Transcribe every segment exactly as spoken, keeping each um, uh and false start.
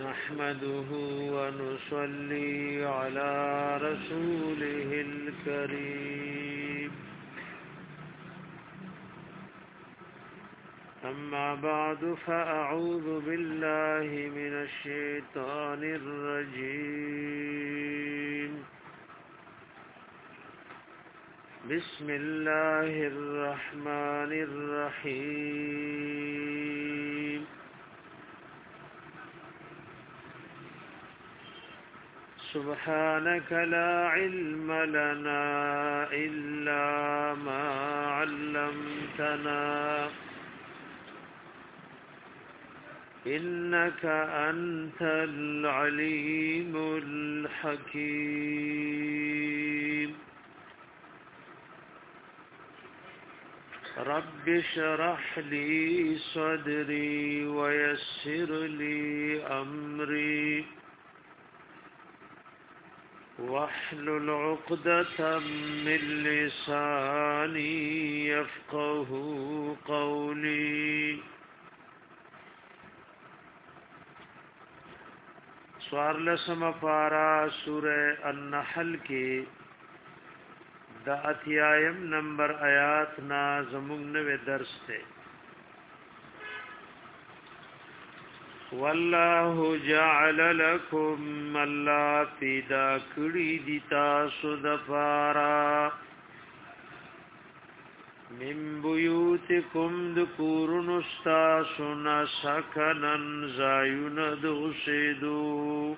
نحمده ونصلي على رسوله الكريم أما بعد فأعوذ بالله من الشيطان الرجيم بسم الله الرحمن الرحيم سبحانك لا علم لنا إلا ما علمتنا إنك أنت العليم الحكيم رب اشرح لي صدري ويسر لي أمري واحلل عقدة من لساني يفقه قولي سوار لسم پارا سورہ النحل کے دا اتیایم نمبر آیات نا زمون نوے درس تے والله جعل لكم الله پیدا کړی دي تاسو د پارا من بیوتکم د کورن استاسنا سکنن زایون د اوسیدو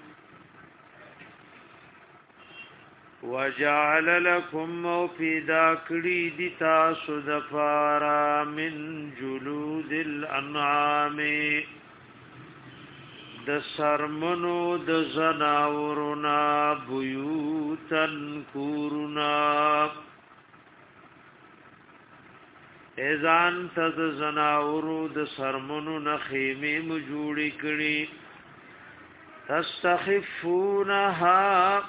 وجعل لكم او پیدا کړی دي تاسو د پارا من جلود الانعام د سرمنو د زناورنا بیوتن کورونا ایزان تد زناورو د سرمنو نخیمی مجوڑی کړي تستخفونها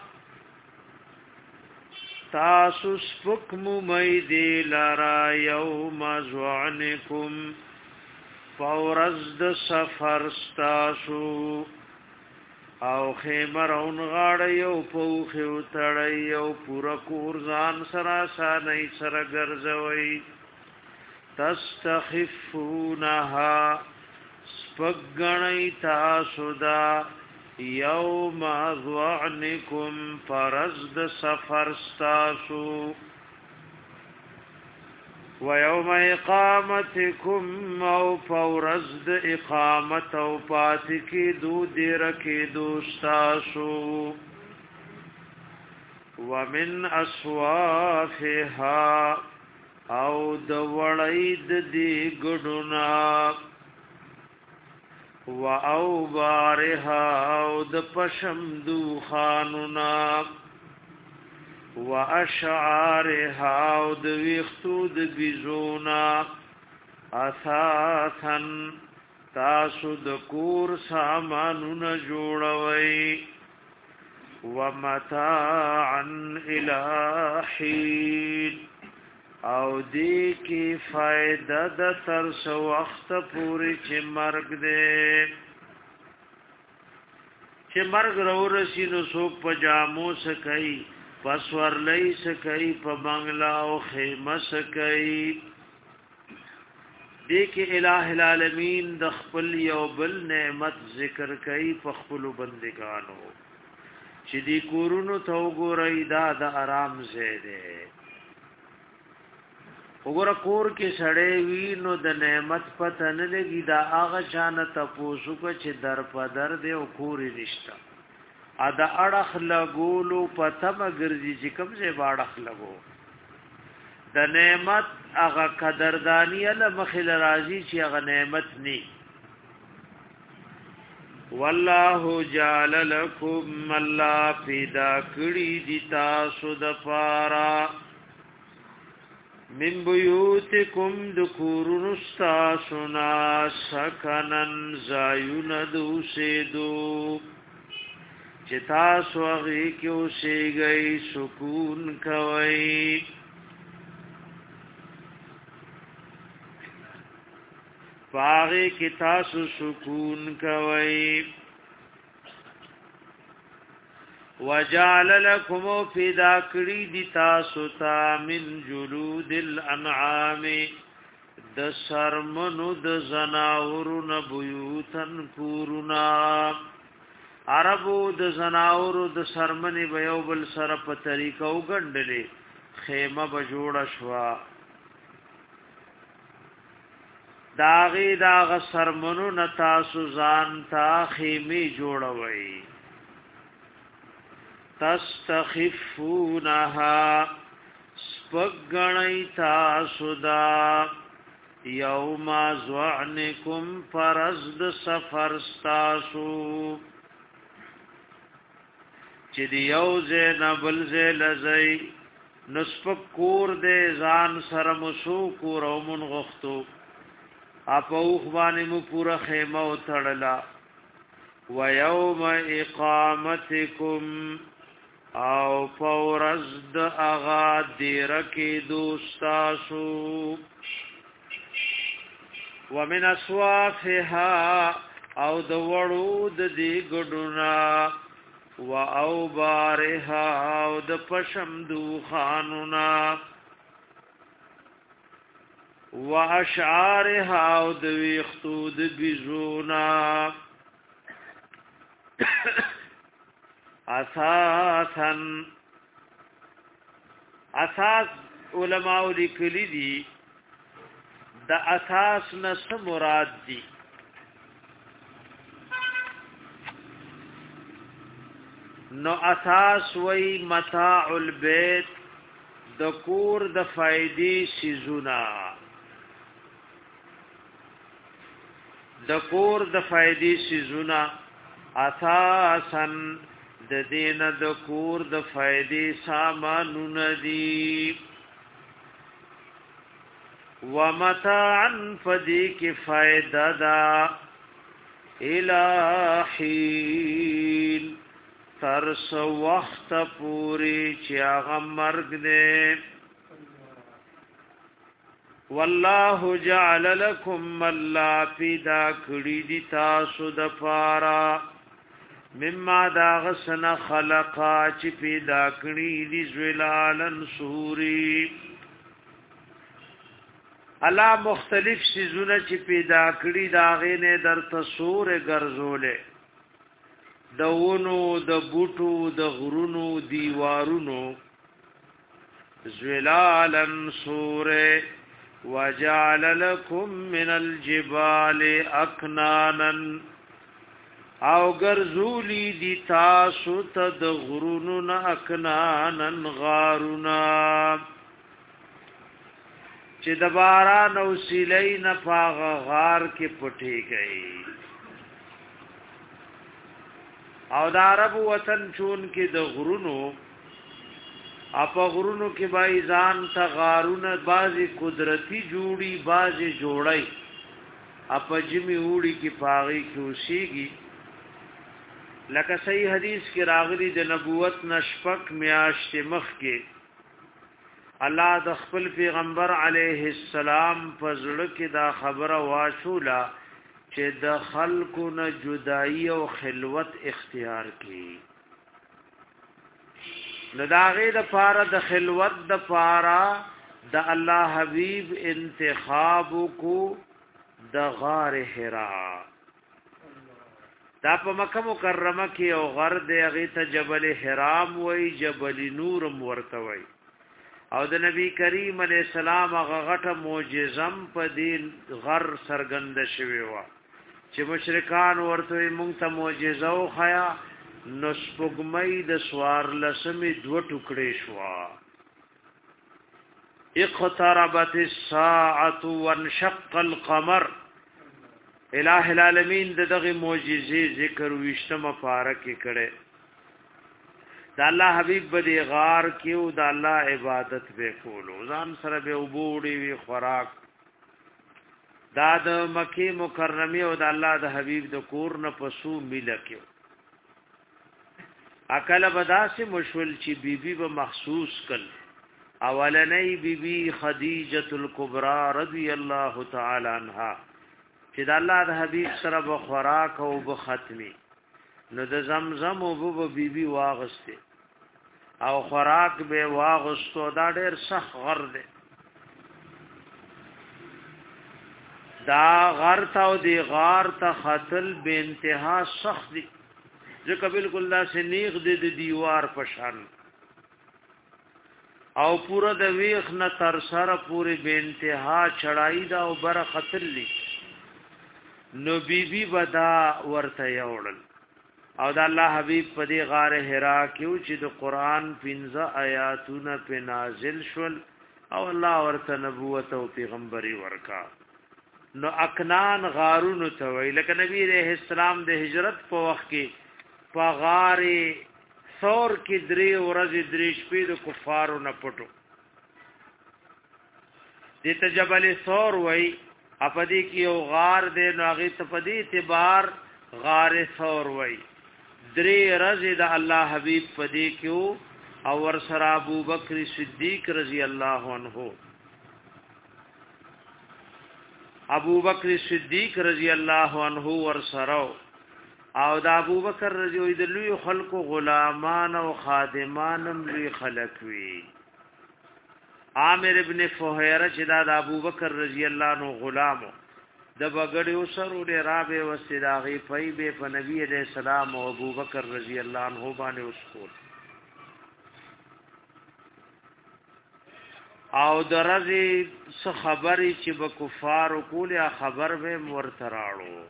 تاسو سپکمو میدی لارا یوم زعنکم فورز د سفر ستاسو او خیمرون غاړی او پوخی او تړی او پورا کور ځان سرا سانئی سر ګرځوي تستخفونها سپګنی تاسو دا یوم ظعنکم فرز د سفر ستاسو ويوم اقامتكم او فورزد اقامت او پاتکی دو دیرکی دوستاسو ومن اصوافها او دوڑید دی گڑنا و او بارها او د پشمدو خانونا و اشعارها او د ویختو د بیزونا اثاثن تاسو د کور سامانونه جوړوي و متاعا الہین او دی کی فائدہ د تر سو وخت پوری چې مرګ دې چې مرګ راورسی نو څوک پجامو سکای پسور لئی سکئی پا بنگلا او خیمه سکئی دیکھ الہ العالمین د خپل یو بل نعمت ذکر کئی پا خپلو بندگانو چی دی کورونو تا وګورئ دا د آرام زیده وګوره کور کې سړی وی نو د نعمت پته نه لګي دا هغه چانه تاسو کو چې در په در دی او کورې نشتا ا د اړخ لګولو پته مګرځي چې کوم ځای باړخ لګو د نعمت هغه قدردانی له مخل راضی چې هغه نعمت ني والله جعل لكم الله پیدا کړی دي تاسو د پارا من بیوتکم دکورن استاسنا سکنن زایون دوسیدو چتا سوغی کیو سی گئی سکون کوئی باغی کی تاسو سکون کوي وجعل لكم فدا کړی دی تاسو ته من جلود الانعام د سرمنو د زناورو نه بیوتن کورونا عربو د زناورو د سرمنې به یو بل سره په طریقه وګڼلې خیمه به جوړه شوه داغی داغ سرمنو نه تاسو ځان ته خیمې جوړوئ تستخفونها سپگنی تاسو دا یوم زعنکم فرزد سفر ستاسو چی دی یو زین بل زی لزی نسپک کور دے زان سرمسو کور او منغختو اپا اوخبانی مو پورا خیمه و تڑلا و یوم اقامتکم او فورزد اغا دیرکی دوستاسو ومن اسوافها او دوڑو دی گڑونا و او بارها او د پشم دو خانونا و اشعارها او د ویختو د بیزونا اساسا اساس علماء لیکلی دي د اساس نس مراد دي نو اساس وی متاع البيت د کور د فائدې سيزونا د کور د فائدې سيزونا اساسا د دین د کور د فائدې سامانونه دي ومتاعا فدی کی فائدہ دا الہین ترس وقت پوری چیاغ مرگ دے واللہ جعل لکم اللہ پیدا کڑی دی تاسو دفارا مما داغسن خلقا چی پیدا کڑی دی زولالن سوری اللہ مختلف سیزونه چې پیدا کړی دا غینه در تصور ګرځولې دونو د بوټو د غرونو دیوارونو زلالن سوره وجعل لكم من الجبال اكنانا او ګرځولی دی تاسو ته د غرونو نه اکنانن غارونا چې د باران او سیلې نه پاغ غار کې پټي گئی او د عرب وطن چون کې د غرونو اپ غرونو کې بای ځان ته غارونه بازي قدرتی جوړي بازي جوړي اپ جمی وړي کې پاغي خوشيږي لکه صحیح حدیث کې راغلي د نبوت نشفق میاشت مخ کې الله د خپل پیغمبر علیه السلام فزړه کې دا خبره واشولا چې د خلکو نه جدائی او خلوت اختیار کړي نو دا غي د پاره د خلوت د پاره د الله حبیب انتخاب کو د غار حرا دا په مکه مکرمه کې او غر د غي ته جبل حرام وای جبل نور ورته وای او د نبی کریم علیہ السلام هغه غټه معجزم په دین غر سرګند شوی و چې مشرکان ورته مونږ ته معجزه او خیا نو سپګمې د سوار لسمې دو ټوکړې شو اقتربت الساعه وانشق القمر الہ العالمین دغه معجزې ذکر وشتمه پارک کړي دا الله حبیب بدی غار کیو دا الله عبادت به کولو ځان سره به وبوړي وی خوراک دا د مکی مکرمه او دا الله د حبیب د کور نه پسو ملکیو اکل بداسه مشول چې بیبي به مخصوص کل اولنې بیبي خدیجه الکبرى رضی الله تعالی عنها چې دا الله د حبیب سره به خوراک او به ختمي نو د زمزم او بو بیبي واغسته او خوراک به واغستو دا ډېر سخت غر دی دا غر تا او دی غار ته خطل به انتها سخت دی ځکه بالکل دا سنیغ دی د دیوار پشان او پورا د ویخ نه تر سره پوری به انتها چړای دا او بر خطل لی نو بیبي بدا ورته یوړل او د الله حبیب په دی غار حرا کې چې د قران پنځه آیاتونه په نازل شول او الله ورته نبوت او پیغمبري ورکا نو اکنان غارونو ته وی لکه نبی رحم السلام د هجرت په وخت کې په غار ثور کې درې ورځې درې شپې د کفارو نه پټو د ته جبل ثور وی اپدی کې یو غار دې نو هغه ته په دې اعتبار غار ثور وی درې رضی د الله حبیب پدې کېو او ور سره ابو بکر صدیق رضی الله عنه ابو بکر صدیق رضی الله عنه ور سره او د ابو بکر رضی الله د لوی خلق غلامان او خادمان لوی خلق وی عامر ابن فهیره چې د ابو بکر رضی الله عنه غلامو د بغړیو سره د رابه وسیداغي پي به په نبی عليه السلام او ابو بکر رضی الله عنه باندې وسکول او درځي څه خبري چې به کفار کوله خبر به مرتراړو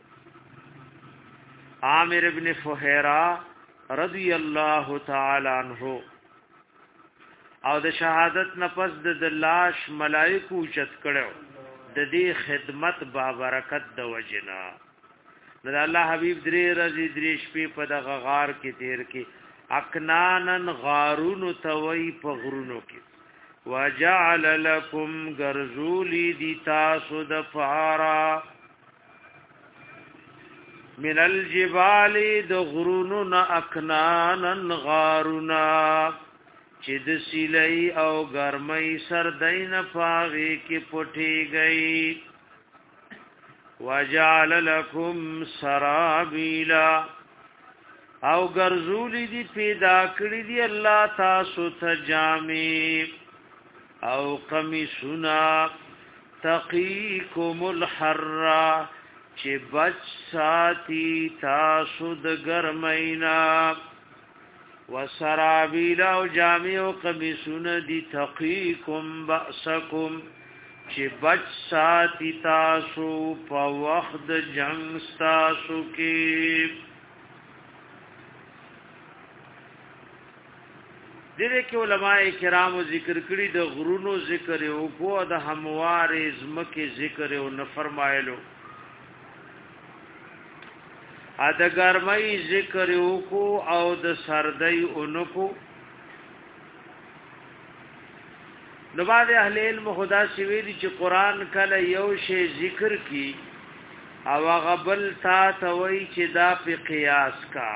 عامر ابن فهيره رضی الله تعالی عنہ او د شهادت نفس د لاش ملائکه چت کړو د دې خدمت با برکت د وجنا د الله حبیب درې ورځې درې شپې په دغه غار کې تیر کې اکنانن غارون توي په غرونو کې وجعل لكم غرزولی دی تاسو د فارا من الجبال د غرونو نا اکنانن غارونا چې د سیلای او ګرمۍ سردین پاغي کې پټي گئی وجعل لكم سرابیلا او ګرځولې دي پیدا کړې دي الله تاسو ته جامې او قمیصنا تقیکم الحر چې بچ ساتي تاسو د ګرمینا وسرابیل او جامع او قمیصون دی تقیکم بأسکم چې بچ ساتي تاسو په وخت جنگ تاسو کې دغه کې علماء کرام ذکر کړی د غرونو ذکر او کو د هموار زمکه ذکر او نه فرمایلو ا د ګرمۍ ذکر وکو او د سردۍ اونکو نو بعد اهل علم خدا سوي دي چې قران کله یو شی ذکر کی او غبل تا توي چې دا په قیاس کا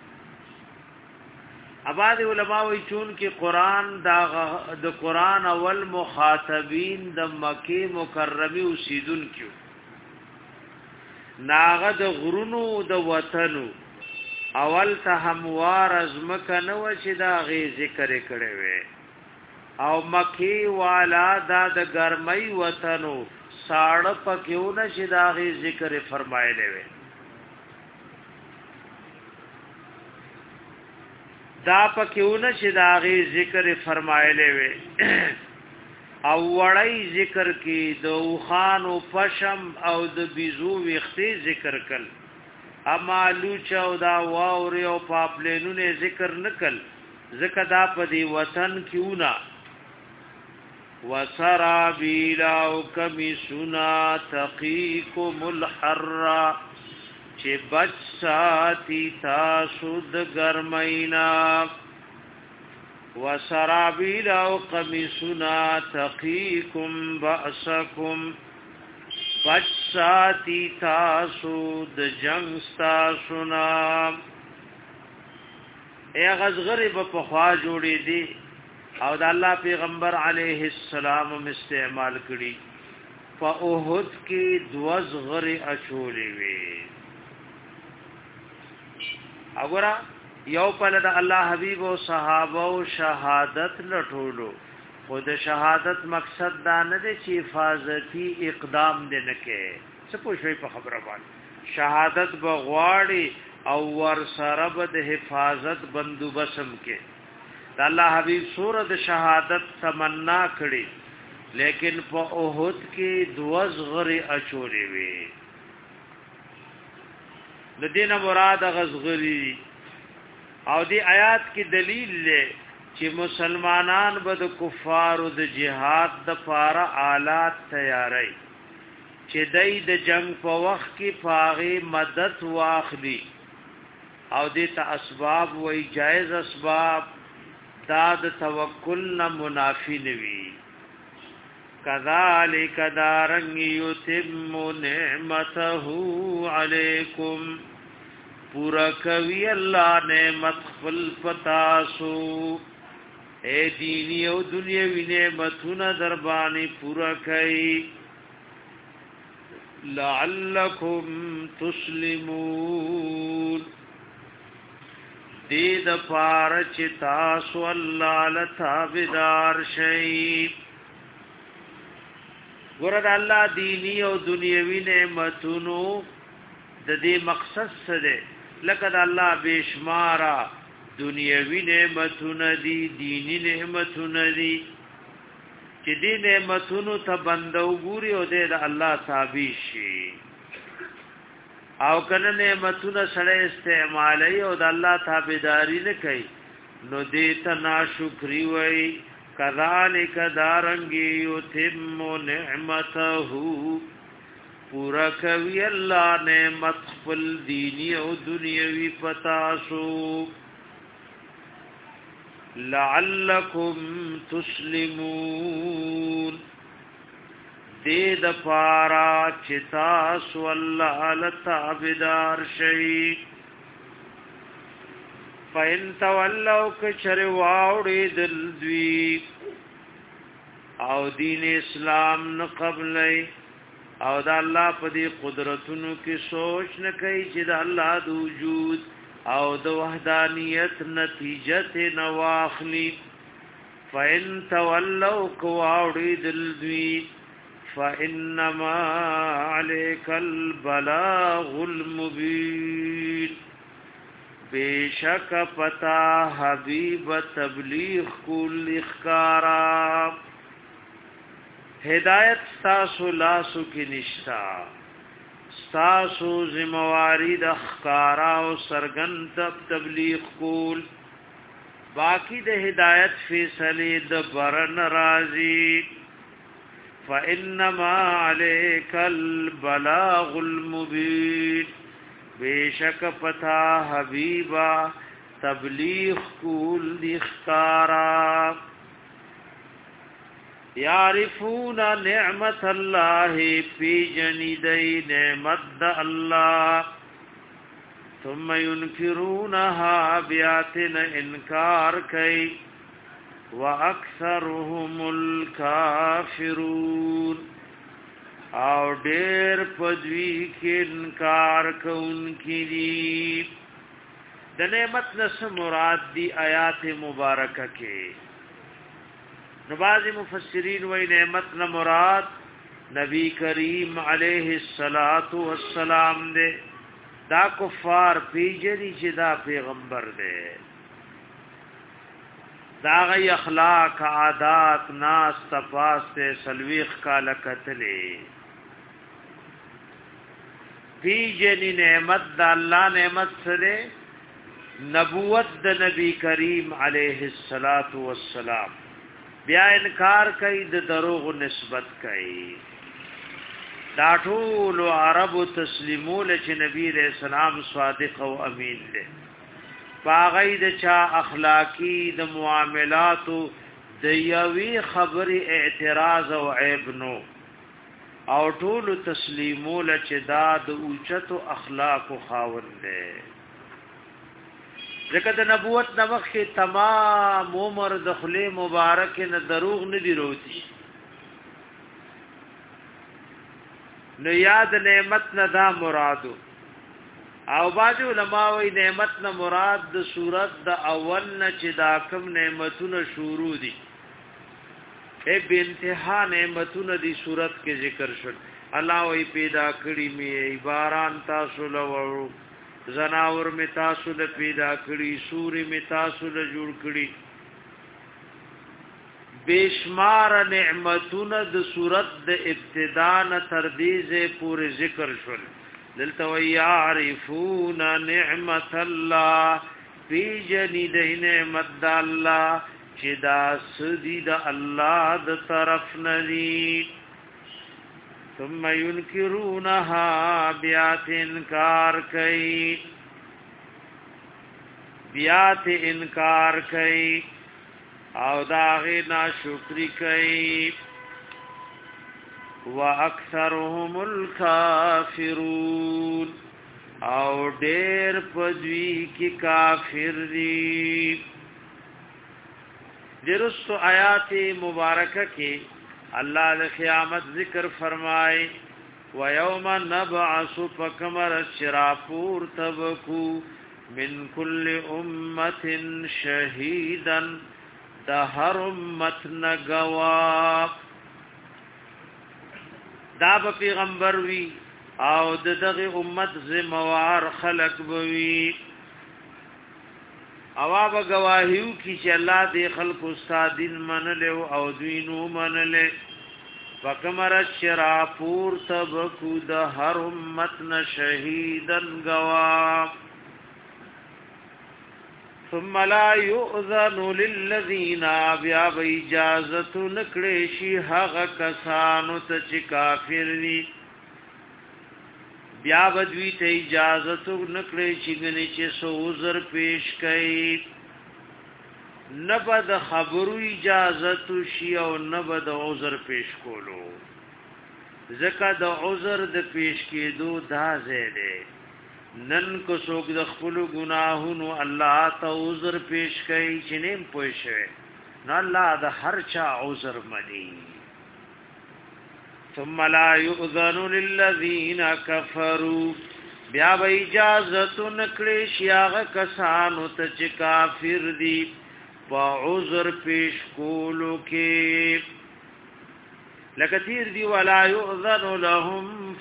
اباد علماء وی چون کې قران دا د قران اول مخاطبین د مکی مکرمه اوسیدون کیو ناغه د غرونو د وطنو اول ته هموار ازمکه نو چې دا غي ذکر کړي وي او مکی والا دا د ګرمۍ وطنو ساړه پکېونه چې دا غي ذکر فرمایلی وي دا پکېونه چې دا غي ذکر فرمایلی وي او وړای ذکر کی د خوان او پشم او د بيزو وختي ذکر کل اما لوچا او دا واوري او پاپلینونه ذکر نکل زکه دا په دی وطن کیونا وسرابیل او کمیسونا تقیکم الحر چې بچ ساتي تاسو د ګرمینا وسرابیل او قمیسنا تقیکم بأسکم بچ ساتی تاسو د جنگ ستاسونا اے غزغرب پخوا جوڑی دی او د الله پیغمبر علیہ السلام استعمال کړي په اوحد کې دوز غری اچولې وي وګوره یو په د الله حبیب او صحابه او شهادت لټولو خود شهادت مقصد دا نه دی چې حفاظتي اقدام دې نه کې څه پوښوي په خبره باندې شهادت بغواړي او ور سره به حفاظت بندوبسم کې د الله حبیب سورۃ شهادت تمنا کړي لیکن په اوحد کې دوز غری اچوري وي د دینه مراد غزغری او دی آیات کې دلیل لې چې مسلمانان به د کفارو د جهاد د پاره آلات تیاری چې دای د جنگ په وخت کې پاغي مدد واخلي او د ته اسباب وای جائز اسباب دا د توکل نه منافی نوي کذالک دارنګ یتم نعمته علیکم پورا کوي الله نعمت خپل پتاسو اے دینی او دنیاوی نعمتونه در باندې پورا کوي لعلکم تسلمون دې د پاره چې تاسو الله لتابدار شئ ګور الله دینی او دنیاوی نعمتونو د دې مقصد سره لکه د الله بشمارا دنیاوی نعمتونه دي دینی نعمتونه دي چې دې نعمتونو ته بندو ګوري او د الله تابع شي او کنه نعمتونه سره استعمالي او د الله تابعداري نه کوي نو دې ته ناشکری وای کذالک دارنګي یتم نعمته پورا کوي الله نعمت خپل دینی او دنیوي پتاسو لعلکم تسلمون دې د پارا چې تاسو الله لتابدار شئ فین تولوا کچر واوړي دل دوی او دین اسلام نه قبلای او دا الله په دې قدرتونو کې سوچ نه کوي چې دا الله د وجود او د وحدانیت نتیجه نه واخلي فإن تولوا كواوړي دل دوی فإنما عليك البلاغ المبين بیشک پتا حبیب تبلیغ کول اخکارا ہدایت ستاسو لاسو کی نشتا ستاسو ذمواری د اخکارا او سرګن تب تبلیغ کول باقی د ہدایت فیصله د برن رازی فانما عليك البلاغ المبين بیشک پتا حبیبا تبلیغ کول دی اخکارا یعرفون نعمت الله فی جنیدی نعمت الله ثم ينکرونها بیاتن انکار کئی واکثرهم الکافرون او ډیر پدوی کې انکار کوونکی دي د نعمت نس مراد دی آیات مبارکه کې نو بعض مفسرین وی نعمت نہ مراد نبی کریم علیہ الصلات والسلام دے دا کفار پیجنی چې دا پیغمبر دے دا غی اخلاق عادات ناس تپاستے سلویخ کا لکتلے پیجنی نعمت دا اللہ نعمت سرے نبوت دا نبی کریم علیہ الصلات والسلام بیا انکار کوي د دروغ نسبت کوي دا ټول عرب تسلیمول چې نبی رسول الله صادق او امین دی باغی د چا اخلاقی د معاملاتو د یوی خبر اعتراض او عیب نو او ټول تسلیمول چې دا د اوچتو اخلاق خاوند دی ځکه د نبوت د وخت کې تمام عمر د خلی مبارک نه دروغ نه دی روتی نو یاد نعمت نه دا مرادو او باج علماء وی نعمت نه مراد د صورت د اول نه چې دا کوم نعمتونه شروع دي اے به انتها نعمتونه دی صورت کې ذکر شول الله وی پیدا کړی می باران تاسو لورو زناور می تاسو له پیدا کړی سوري می تاسو له جوړ کړی بشمار نعمتونه د صورت د ابتدا نه تر دې پورې ذکر شول دلته ويعرفون نعمت الله فی جنید نعمت الله چې دا سدی د الله د طرف ندی ثم ينکرونها بیات انکار کئی بیات انکار کئی او داغی ناشکری کئی واکثرهم الکافرون او ډیر پدوی کی کافر دی درست آیات مبارکہ کی اللہ د قیامت ذکر فرمائے وَيَوْمَ نَبْعَثُ فَكَمَرَ الشِّرَافُورُ تَبْكُو مِنْ كُلِّ أُمَّةٍ شَهِيدًا دَهَرُ أُمَّتْ نَگَوَا دا به پیغمبر وی او دغه امت زموار خلق بوي اواب گواهیو کی چې الله دې خلق استادین منله او دوینو منله فکمر الشرافور تبکو د هر امت ن شهیدن گوا ثم لا يؤذن للذين بیا اجازه نکړي شي هغه کسانو ته چې کافر دي بیا بدوی ته اجازه نکړي چې غني چې سوزر پیش کړي نبد خبرو اجازه شي او نبد عذر پیش کولو زکه د عذر د پیش کېدو دا زیاده نن کو څوک د خپل ګناهونو الله ته عذر پیش کړي چې نیم پوښي نو الله د هر چا عذر مني ثم لا يؤذن للذين كفروا بیا به اجازه نکړي شیاغه کسانو ته چې کافر دي په عذر پیش کولو کې لکثیر دی ولا يؤذن لهم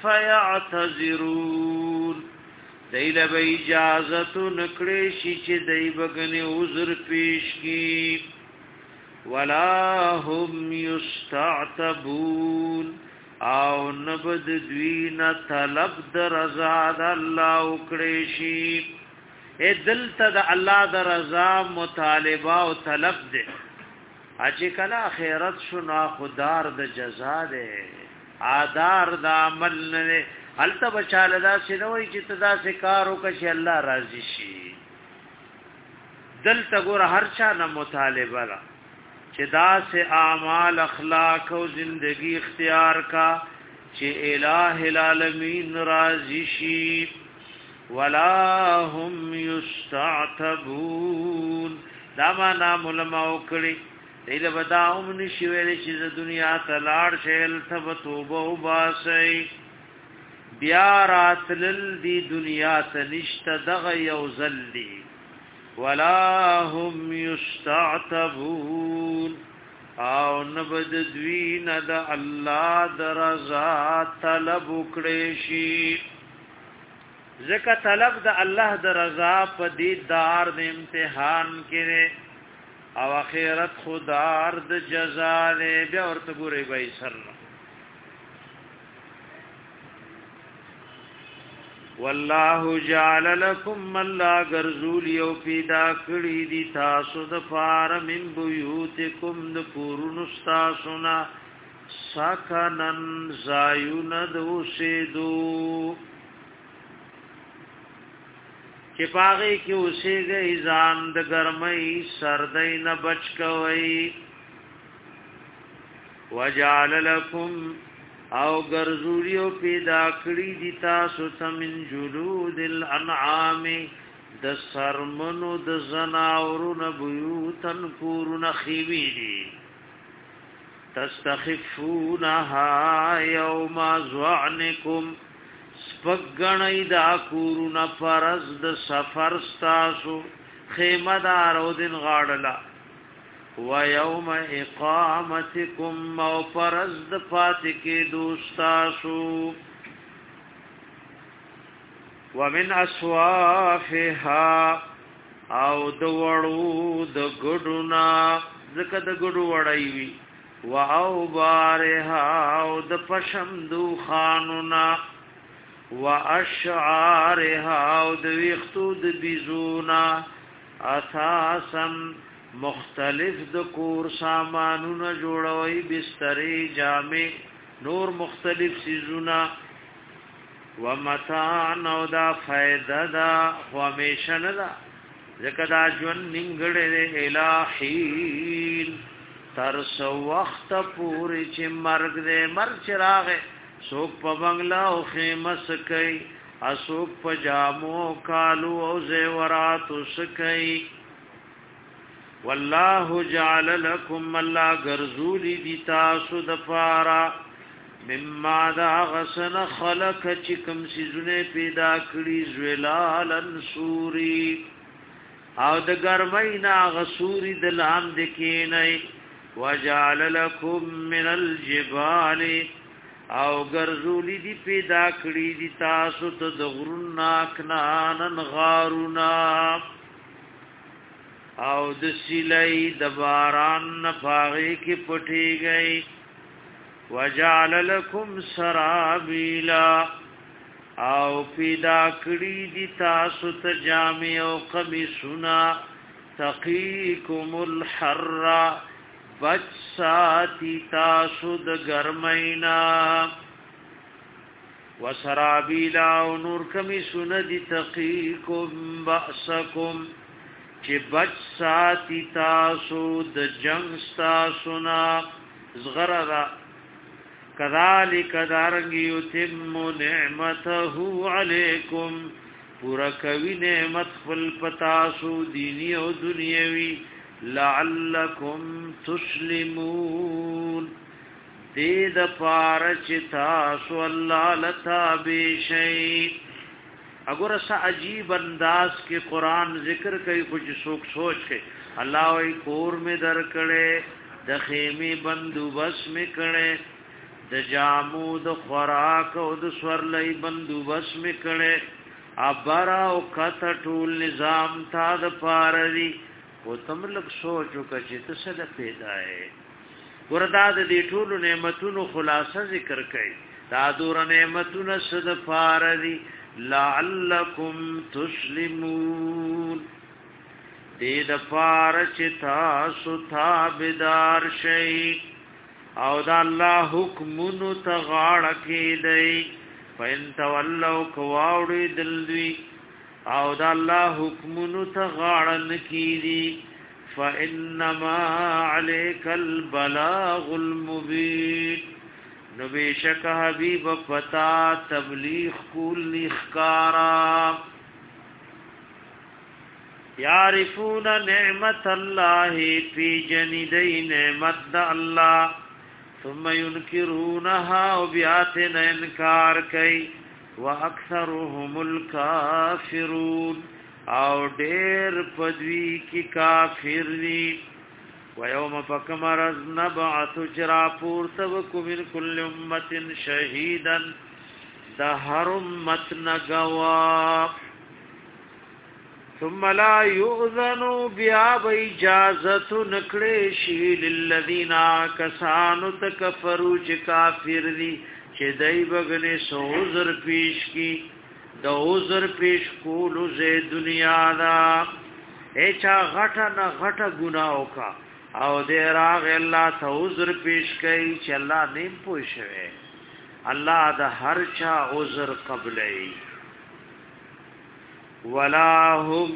فيعتذرون دیل به اجازه نکړي شي چې دای بغنه عذر پیش کی ولا هم يستعتبون او نبد دوین طلب در رضا د الله وکړي شي اے دلته د الله د رضا مطالبه او طلب دي اچي کله خیرت شنا خدار د جزا ده آدار د عمل نه الته بچاله دا سينوي چې تدا سه کارو کشي الله راضي شي دلته ګور هر چا نه مطالبه را چې دا سه اعمال اخلاق او زندگی اختیار کا چې الٰه العالمین راضي شي ولا هم يستعتبون دا معنا علماء کړي دله بداوم نشي ویل چې د دنیا تلاړ شیل ثب توبه وباسي بیا راتلل دی دنیا ته نشته دغه یو ذلی ولا هم يستعتبون او نبد دوین د الله درزا طلب کړي شي زکه طلب د الله درزا په دې دار د امتحان کې او اخرت خدار د جزا له بیا ورته ګوري به سر والله جعل لكم الله غرزول یو پیدا کړی دي تاسو د فار من بیوتکم د کورن استاسنا سکنن زایون دوسیدو چې پاغي کې اوسېږي ځان د ګرمۍ سردۍ نه بچ کوي وجعل لكم او ګرځولیو پیدا کړی دي تاسو تمن جلود الانعام د سرمنو د زناورو نبیوتن کورن خیوی دي تستخفونها یوم ذعنکم سپګنۍ دا کورونه پرز د سفر ستاسو خیمه دار او دین غاړلا و یوم اقامتکم او پرز د پاتې کې دوستاسو ومن اصوافها او د وړو د ګډونا زکه د ګډو وړای وی و او بارها او د پشمدو خانونا و اشعارها او د ویختو د بیزونا اساسا مختلف د کور سامانونه جوړوي بسترې جامې نور مختلف سيزونه ومتاع نو دا فائدہ دا همیشه نه دا ځکه دا ژوند نیمګړی الہی تر سو وخت پورې چې مرګ دې مرګ چراغه سوک په بنگلا او خیمه سکي اسوک په جامو کالو او زیورات سکي والله جعل لكم الله غرزولی دی تاسو د پارا مما دا غسن خلق چکم سيزونه پیدا کړی زویلالن سوري او د ګرمینا غسوري د لاندې کې نه وجعل لكم من الجبال او ګرزولی دی پیدا کړی دی تاسو ته د غرنا کنانن غارونا او د سیلای د باران پاغي کې پټي گئی وجعل لكم سرابيلا او پیدا کړی دی تاسو ته جامع او قمیصنا تقيكم الحر بچ ساتی تاسو د ګرمینا وسرابیلا او نور کمی سندی تقیکم بأسکم چې بچ ساتی تاسو د جنگ تاسونا زغررا کذالک دارنگی یتم نعمته علیکم پورا کوي نعمت خپل پتاسو دینی او دنیوی لعلکم تسلمون دې د پارچ تاسو الله لتابع شي اگر سا عجیب انداز کې قران ذکر کوي کچھ سوچ سوچ کے الله وی کور میں در کړي د خیمه بندوبس میں کړي د جامو د خوراک او د سورلې بندوبس میں کړي ابرا او کته ټول نظام تا د پارري او تم لږ سوچو کچې ته څه پیدا ہے وردا د دې ټول نعمتونو خلاصه ذکر کړي دا دور نعمتونو صد فارذي لعلکم تسلمون دې د فارچ تاسو تابعدار شئ او دا الله حکمونو تغاړه کې دی فین تولوا کواوړي دلوي او دا الله حکمونو ته غاړن کیدی فانما عليك البلاغ المبين نو بشک حبیب پتا تبلیغ کول اخکارا یعرفون نعمت الله فی جنیدی نعمت الله ثم ينكرونها وبياتنا انکار کوي واکثرهم الکافرون او ډېر پدوی کی کافر دي ويوم فكمرز نبعث جراپور تبکو من كل امه شهيدا دهر امت نغوا ثم لا يؤذن بیا اجازت نکړې شي للذین کسانو تکفروا چې کافر دي چې دای بغنه سوزر پیش کی د اوزر پیش کولو زه دنیا دا اچا غټه نه غټه ګناو کا او دې راغ الله ته اوزر پیش کوي چې الله نیم پوښوي الله د هر چا اوزر قبلې ولا هم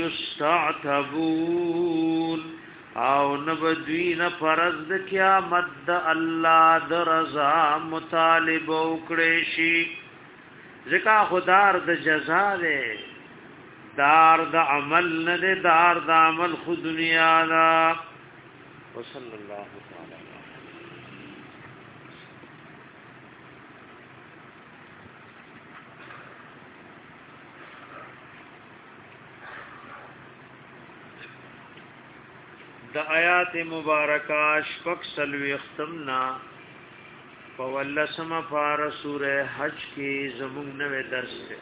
یستعتبون او نبدوین فرض د قیامت د الله د رضا مطالبه وکړي شي ځکه خدار د جزا ده دار د عمل نه ده دار د عمل خو دنیا دا وصلی الله تعالی د آیات مبارکه شپږ سلوي ختمنا په ولسمه پار سوره حج کې زموږ نوې درس دی.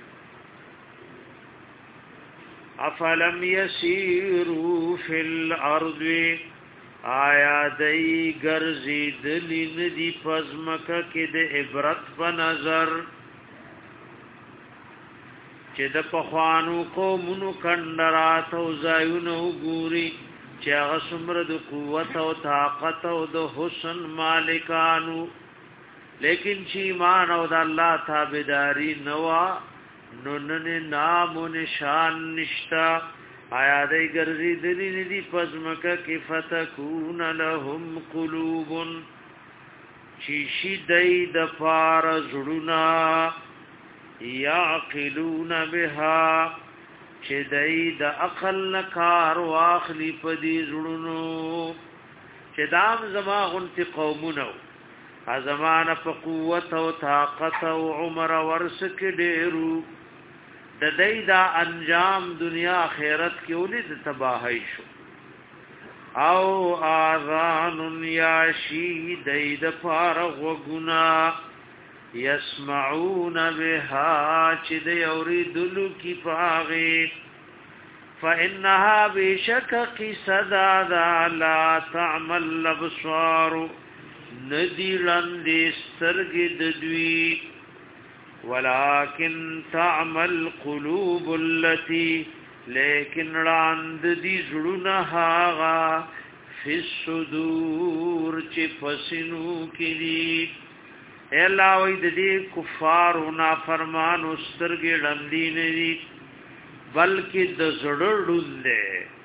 افلم یسیروا فی الارض آیا دای ګرځي دلی ندی پزمکه کې د عبرت په نظر چې د پخوانو قومونو کندرات او زایونو ګوري چې هغه څومره د قوت او طاقت او د حسن مالکانو، لیکن چې ایمان او د الله تابعداري نوا نو نن نام و نشان نشتا. آیا دای ګرځي دلی ندی پزمکه کې فتكون لهم قلوب چې شي دای د پار زړونا یعقلون بها چې دای د عقل کار واخلی په دې زړونو چې دام زما غنتی قومونو ا زمانه په قوت او طاقت او عمر ورسک ډیرو د دای دا انجام دنیا آخرت کې ولید تباہی شو. او اذان یاشی دای د فارغ وغنا یسمعون بها چې د اوریدلو کی پاغه فانها بشک قصدا لا تعمل الابصار ندیلن دې سترګې د دوی ولكن تعمل قلوب التي لیکن راند دي زړونه هاغه فی الصدور چې پسینو کې دي. الله وې د دې کفارو نافرمانو سترګې ړندې نه دي بلکې د زړه ړوندې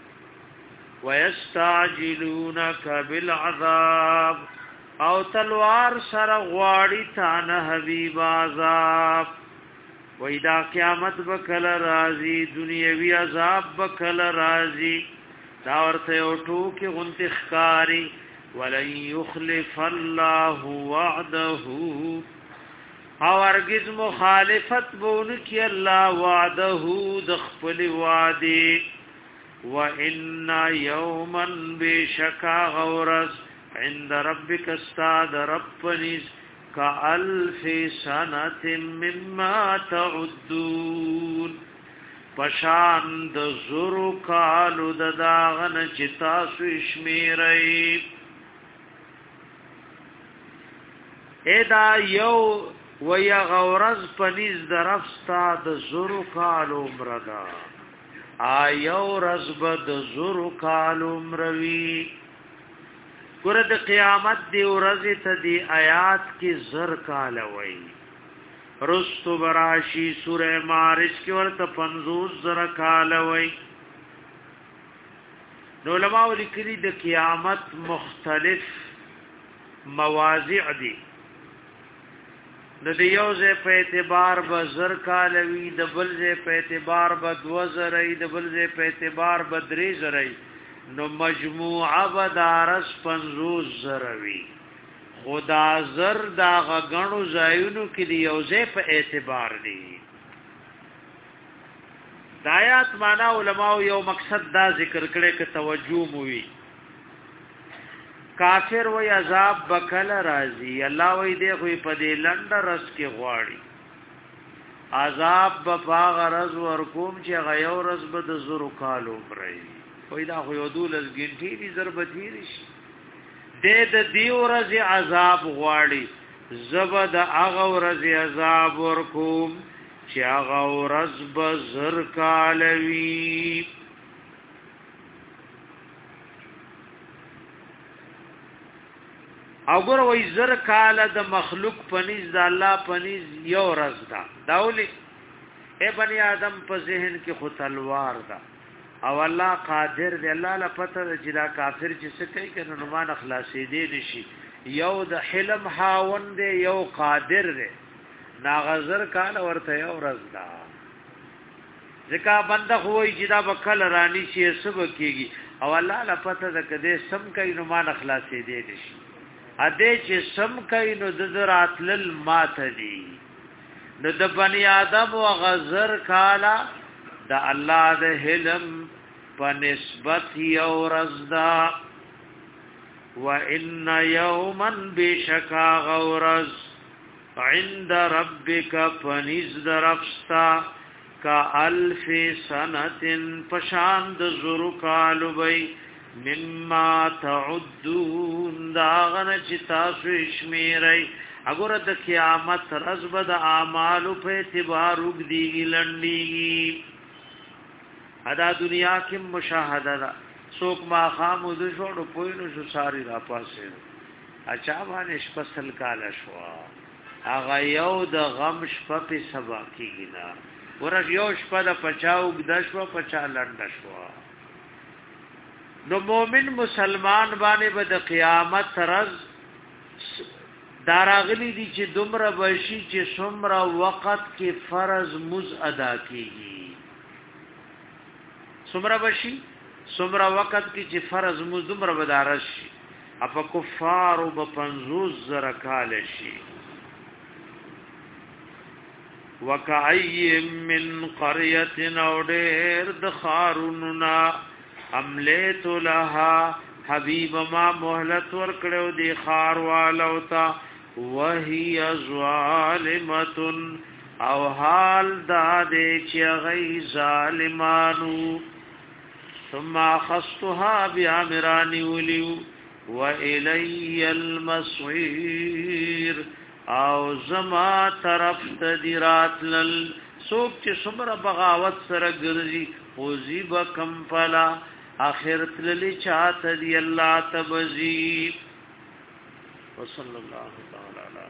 ويستعجلونك بالعذاب او تلوار سره غواړي تانه حبیب عذاب. وېدا قیامت بکل راضی دنیوي عذاب بکل راضی دا ورته او ټوکې غونته ښکاری ولن يخلف الله وعده او ارگز مخالفت بون کی الله وعده د خپل وعده. وان يوما بشکا غورس عند ربك استاد ربنيس كالف سنه مما تعدون پشان د زرو کالو د داغن چتا سو شمیرای. ادا یو ویا غورز پنیز درفستا د زرو کالو مردا آیو رزب د زرو کالو مروی. ګور د قیامت دی ورځ ته دی آیات کې زر کال وای رستو براشی سوره مارج کې ورته پنځوس زر کال وای. نو علماء لیکلي د قیامت مختلف مواضع دي د دیو ځای په اعتبار به زر کال وی د بل ځای په اعتبار به دو زرای د بل ځای په اعتبار به درې زرای نو مجموعه بدارس پنځوس زروي. خدا زر دا غنو زایونو کې دی یو ځای په اعتبار دی. د آیات معنا علماء یو مقصد دا ذکر کړي ک توجه موي کافر وی عذاب بکل راضی الله وی دی خو په دې لند رس کې غواړي عذاب بفاغ رز ورکوم چې غيو رز بد زرو کالو پرې وی دا خو یو دولس ګنټې دي ضربتی شي د دې دیو رز عذاب غواړي زبد اغه رز عذاب ورکوم چې اغه رز بزر کالوي. او ګور وای زر کال د مخلوق پنیز د الله پنیز یو رز دا داولی اے بنی آدم په ذهن کې خو تلوار دا او الله قادر دی. الله لا پته چې دا کافر چې څه کوي کنه نو مان اخلاصې دی نشي یو د حلم خاوند دی یو قادر دی ناغزر کال ورته یو رز دا ځکه بنده خوې چې دا بکل رانی شي سب کېږي او الله لا پته ده کده سم کوي نو مان اخلاصې دی نشي ا دې چې سم کوي نو د راتل مات دي نو د بنی آدم او غزر کالا د الله د حلم پنسبت یو رزدا وَإِنَّ يَوْمًا بِشَكَا غَوْرَزْ عِنْدَ رَبِّكَ فَنِزْدَ رَفْسْتَا كَأَلْفِ سَنَةٍ پشاند زرو کالوبی مما تعدون داغن چتاسو اشمیرئی اگر د قیامت رزب د اعمالو په اعتبار وګدیږي لنډیږي ادا دنیا کې مشاهده ده څوک ما خامود شوړو پوینو شو ساری را پاسه اچا باندې شپسل کال شو هغه یو د غم شپه په سبا کېږي نه ورغ یو شپه د پچاو د شو پچا لنډ شو نو مومن مسلمان باندې به د قیامت رز داراغلی دي چې دومره بشي چې څومره وخت کې فرض مز ادا کیږي څومره بشي څومره وخت کې چې فرض مز دومره بدارش شي اپا کفار وب پنځوس زره کال شي وکای من قريه او ډېر د خاروننا املیت لها حبیب ما مهلت ور کړو دی خار والو تا وهي ظالمه او حال دا دې چې غي ظالمانو ثم خصتها بامرانی وليو وإلي المصير او زما طرف تدیرات لل سوک چې سمره بغاوت سره ګرځي خوزی بکم فلا آخرت للی چاہت دی اللہ تبزی وصلی اللہ تعالی علیہ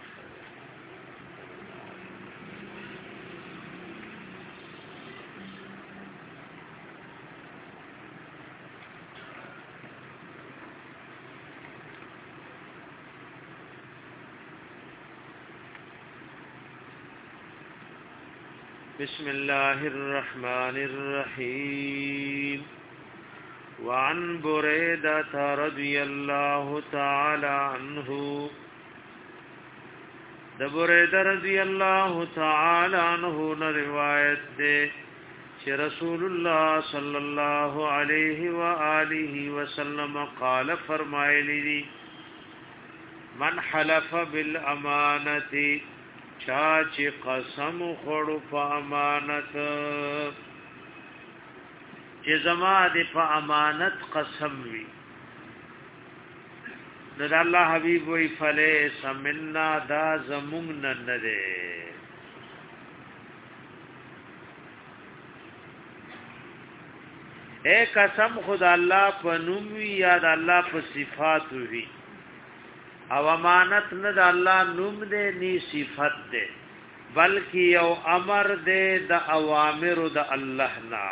بسم اللہ الرحمن الرحیم وعن بريدة رضي الله تعالى عنه د بريدة رضي الله تعالى عنه نے روایت دے کہ رسول الله صلی اللہ علیہ وآلہ وسلم قال فرمائے لی من حلف بالامانت چاچ قسم خړو په امانت چې زما د په امانت قسم وی نو الله حبیب وی فله سمنا دا زمون نه ده اے قسم خدا الله په نوم وی یا د الله په صفات وی او امانت نه د الله نوم ده ني صفت ده بلکې یو امر ده د اوامر د الله نه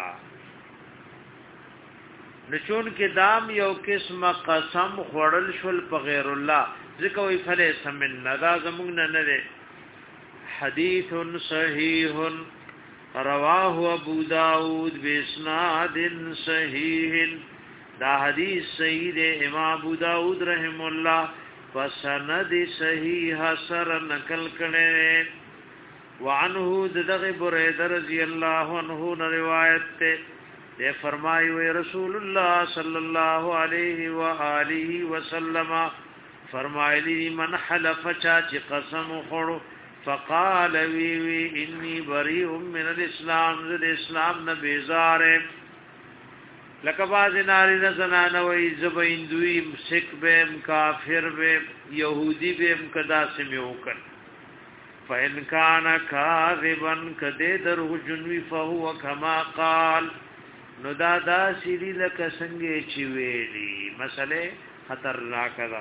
نچون کې دام یو قسم قسم خوړل شول په غیر الله ذکر وی فله سمن ندا زمون نه نه حدیث صحیح رواه ابو داود باسناد صحیح دا حدیث صحیح ده امام ابو داود رحم الله فسند صحیح سر نقل کړي وعنه دغه بريده رضی الله عنه روایت ته دے فرمائی وی رسول اللہ صلی اللہ علیہ وآلہ وسلم فرمائی لی من حلف چاچ قسم خورو فقال وی وی انی بریء من الاسلام زد اسلام نبیزارے لکه باز ناری نزنان وی زب اندویم سکھ بیم کافر بیم یہودی بیم کدا سمیوکن فإن کان کاذبا کدے درو جنوی فهو کما قال نو دا دا سیری لکه څنګه چې ویلي مسئله خطرناک ده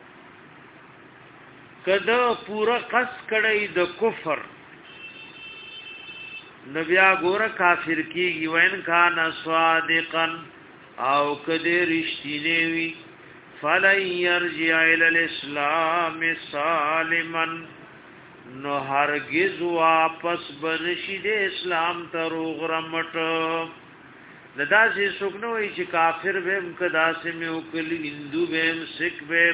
کله پورا قص کړی د کفر نبیا ګور کافر کیږي وین کان صادقا او کده رښتینی وي فلن يرجع الى الاسلام سالما نو هرگز واپس بنشي د اسلام ته روغرمټ لدا سے سکنو ای چې کافر به مکدا سے میں وکلی هندو به سکھ به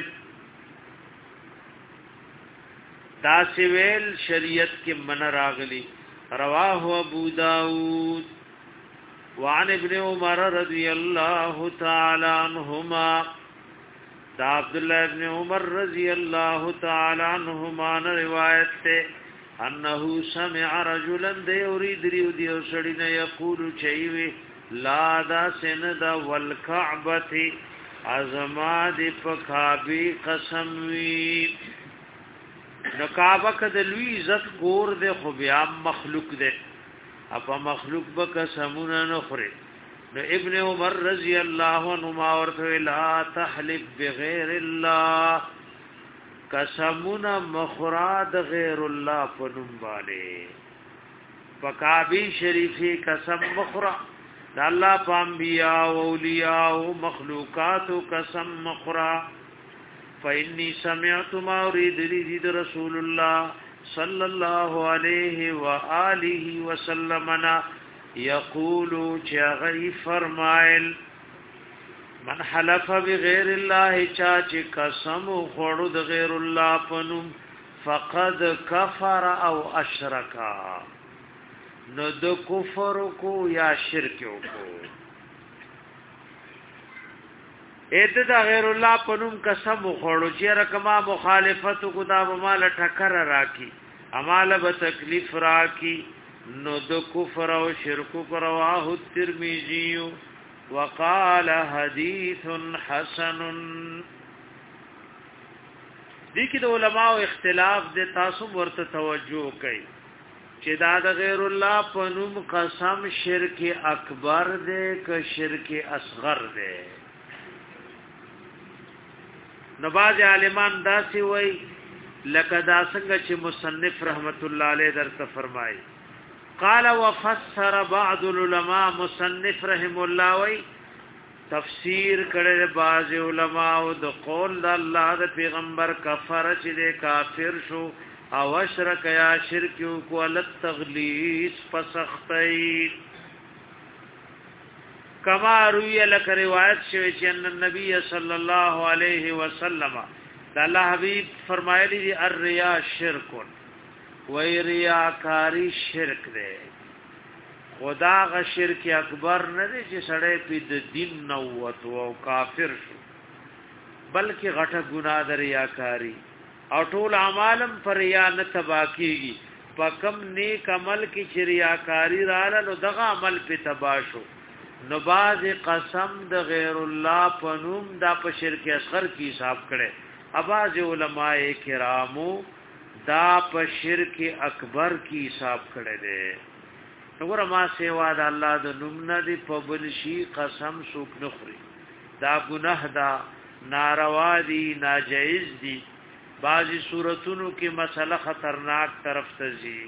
دا سی ویل شریعت کې من راغلی رواه ابو داود وعن ابن عمر رضی الله تعالی عنهما دا عبد الله ابن عمر رضی الله تعالی عنهما روایت ته انه سمع رجلا يريد يريد سړی نه یقول چوي لا دا سند والکعبه ازما دی پکابی قسم وی نو کعبه کده لوی عزت کور دے خو بیا مخلوق دے اپا مخلوق به قسمونه نه خوري نو ابن عمر رضی الله عنهما ورته لا تحلف بغیر الله قسمونه مخراد غیر الله پنوم باندې پکابی شریفی قسم مخرا د الله پامبیا او اولیاء او مخلوقات قسم مخرا فإني سمعت ما أريد لذي رسول الله صلى الله عليه وآله وسلم يقول چاغي فرمائل من حلف بغير الله چاچ قسم خوړو د غیر الله پنوم فقد كفر او اشركا نو د کفر کو یا شرک کو اته دا غیر الله پنوم قسم خوړو چې رقمه مخالفت کو دا مال ټکر راکی امال به تکلیف راکی نو د کفر او شرک کو رواه الترمذی وقال حدیث حسن. دي کې د علماء اختلاف د تاسو ورته توجه کوي چې دا د غیر الله پنوم قسم شرک اکبر دی که شرک اصغر دی. نو باز عالمان داسي وای لکه دا څنګه چې مصنف رحمت الله علیه درته فرمایي قال وفسر بعض العلماء مصنف رحم الله وای تفسیر کړه بعض علماء او د قول د الله د پیغمبر کفر چې د کافر شو او اشرک یا شرک کو ال تغلیظ فسختی کما روی لک روایت شوی چې نبی صلی الله علیه وسلم د الله حبیب فرمایلی دی الریا شرک و ریاکاری شرک دی خدا غ شرک اکبر نه دی چې سړی په د دین نو وته او کافر شو بلکې غټه ګناه د ریاکاری او ټول اعمالم پر ریا نه تبا کیږي پکم نیک عمل کی چې ریاکاری رااله نو دغه عمل په تبا شو. نو باز قسم د غیر الله پنوم دا په شرک اصغر کی حساب کړي اباز علماء کرامو دا په شرک اکبر کی حساب کړي دي. وګوره ما سیوا د الله د نوم نه دی په بل شي قسم سوک نه خوري دا ګناه دا ناروا دي ناجائز دي. بعضی صورتونو کې مسله خطرناک طرف ته ځي.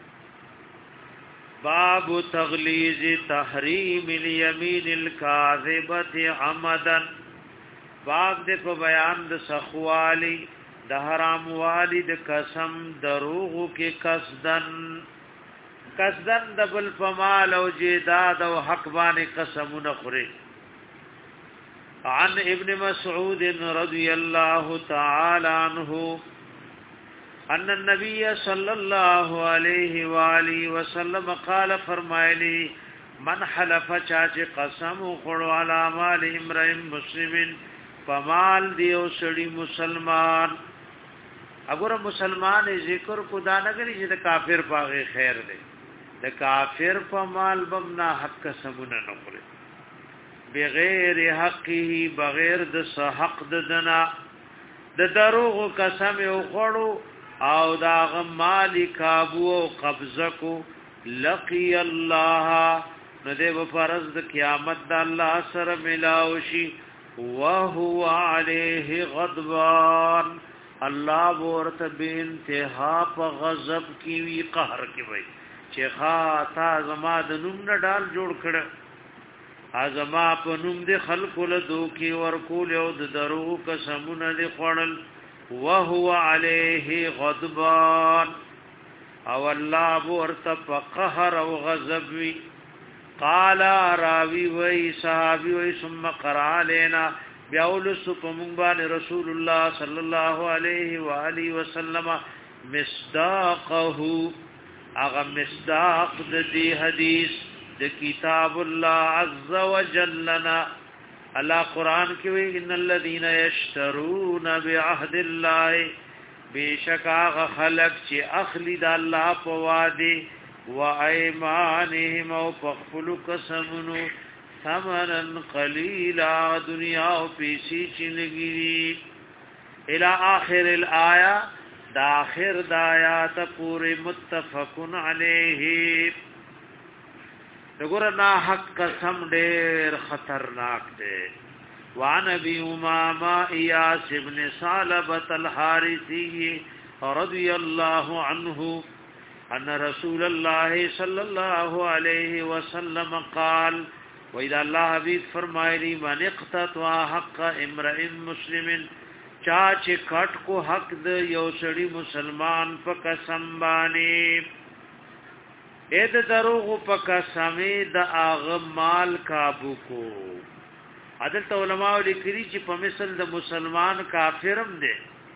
باب تغلیظ تحریم الیمین الکاذبه عمدا باب دې په بیان د سخوالی د حرام والی د قسم دروغ کې قصدن قصدن د بل فمال او جیداد او حق باندې قسمونه خوري. عن ابن مسعود رضی الله تعالی عنہ ان النبي صلى الله عليه واله وسلم قال فرمایلی من حلف چاچ قسم خړو علی مال امرئ مسلم فمال دیو سړی مسلمان اگر مسلمان ذکر کو دا نګری چې د کافر پاغه خیر دی د کافر په مال بمنا حق قسمونه نه خوري بغیر حقه بغیر د حق د دنا د دروغ قسم او خړو او دا غمال کابو او قبضه کو لقی الله نو دې په فرض د قیامت د الله سره ملاوي وهو عليه غضبان الله ورته به انتها په غضب کی وی قهر کی وای چې خا تا زما د نوم نه ډال جوړ کړه ازما په نوم د خلق له دوکي ورکول او د درو قسمونه د خړل وهو عليه غضبان او الله ورته په قهر او غضب وی قال راوی وی صحابی وی ثم قرأ علينا بیاولس پمنبان رسول الله صلی الله علیه و آله وسلم مصداقه اغه مصداق د دې حدیث د کتاب الله عز وجلنا الله قران کې وی ان الذين يشترون بعهد الله بشکا خلق چې اخلي د الله په وعده و ايمانهم او پخپلو قسمونو ثمنا قليلا دنیا او پیسې چلګي الى اخر الايه دا اخر د آیات پورې متفقن علیه دغورنا حق قسم ډېر خطرناک دی وعن ابي امامه اياس ابن ثعلبة الحارثي رضي الله عنه ان رسول الله صلى الله عليه وسلم قال واذا الله حبيب فرمایلی من اقتطع حق امرئ مسلم چا چې کټ کو حق د یو سړي مسلمان په قسم باندې اې د دروغ په قسم د اغه مال کابو کو عدالت علماء لیکري چې په مثل د مسلمان کافرم دی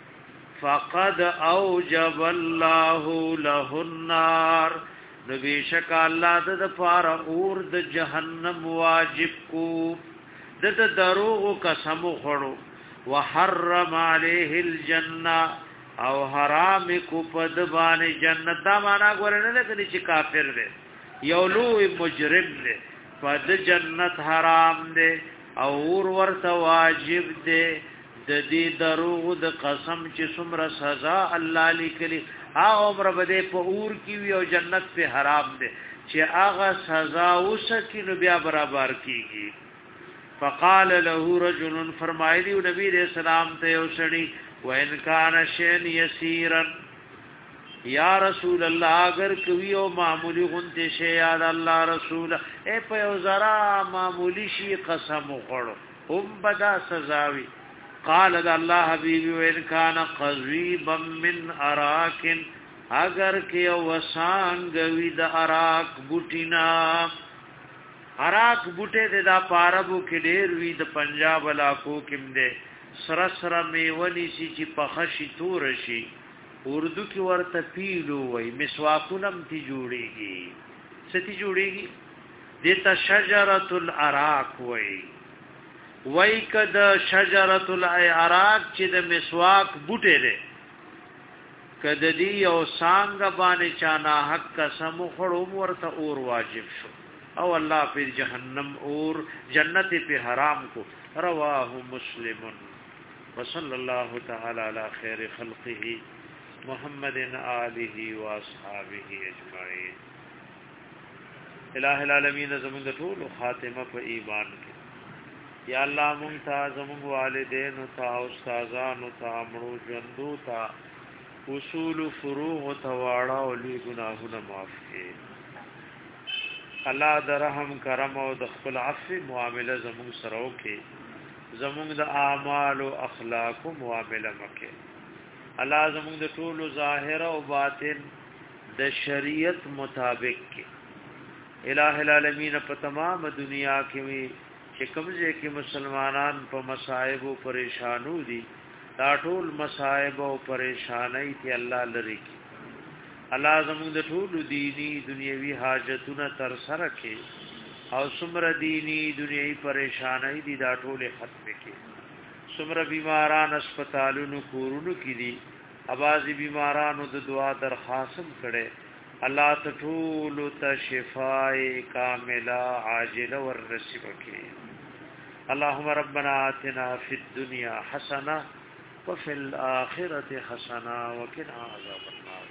فقد اوجب الله له النار نبی شک الله د فار اور د جهنم واجب کو د دروغ قسم خړو وحرم عليه الجنه او حرام کو پد باندې جنت دا معنا ګورنه نه کړي چې کافر دی یو لوی مجرم دی پد جنت حرام دی او ور ورته واجب دی د دې دروغ د قسم چې څومره سزا الله لیکلي هغه عمر بده په اور کې وي او جنت په حرام دی چې هغه سزا وسکي نو بیا برابر کیږي فقال له رجل فرمایلی نبی رسول الله ته وسړي وان کان شین یسیرا یا رسول الله اگر کوي او معمولی غنته شی یاد الله رسول اے په زرا معمولی شی قسم وخړو هم بدا سزاوي قال الله حبيبي وان کان قریبا من اراک اگر کې وسانګوي د اراک بوټینا اراک بوټه د پاربو کې ډېر وی د پنجاب علاقو کې ده سره سره میونی سی چې پخشي تور شي اردو کې ورته پیلو وای مسواکونم تی جوړيږي ستی جوړيږي دته شجره الاراک وای وای کده شجره الاراک چې د مسواک بوټه ده کده دی او سانګ باندې چانا حق قسم خړو ورته اور واجب شو او الله په جهنم اور جنت په حرام کو رواه مسلم وصلى الله تعالى على خير خلقه محمد آله واصحابه اجمعين الہ العالمین زمونږ ټول خاتمه په ایمان کې یا الله مونږ ته زمونږ والدین او تا استادان او تا مړو ژوندو تا اصول فروع او تواړه او لوی ګناهونه معاف کړي الله د رحم کرم او د خپل عفو معاملې زمونږ سره وکړي زمونږ د اعمال او اخلاق او معاملې مکه الله زمونږ د ټول ظاهر او باطن د شریعت مطابق کې الہ العالمین په تمام دنیا کې وي چې کومځه کې مسلمانان په مصائب او پریشانو دي دا ټول مصائب او پریشانای ته الله لري کې الله زموږ د ټول دینی دنیوي حاجتونه تر سره کې او څومره دینی دنیوي پریشانای دي دا ټول ختم کې څومره بیماران هسپتالونو کورونو کې دي اوازي بیمارانو د دعا درخواست کړي الله ته ټول ته شفای کامله عاجله ورنصیب کړي اللهم ربنا آتنا فی الدنيا حسنه وفي الاخره حسنه وقنا عذاب النار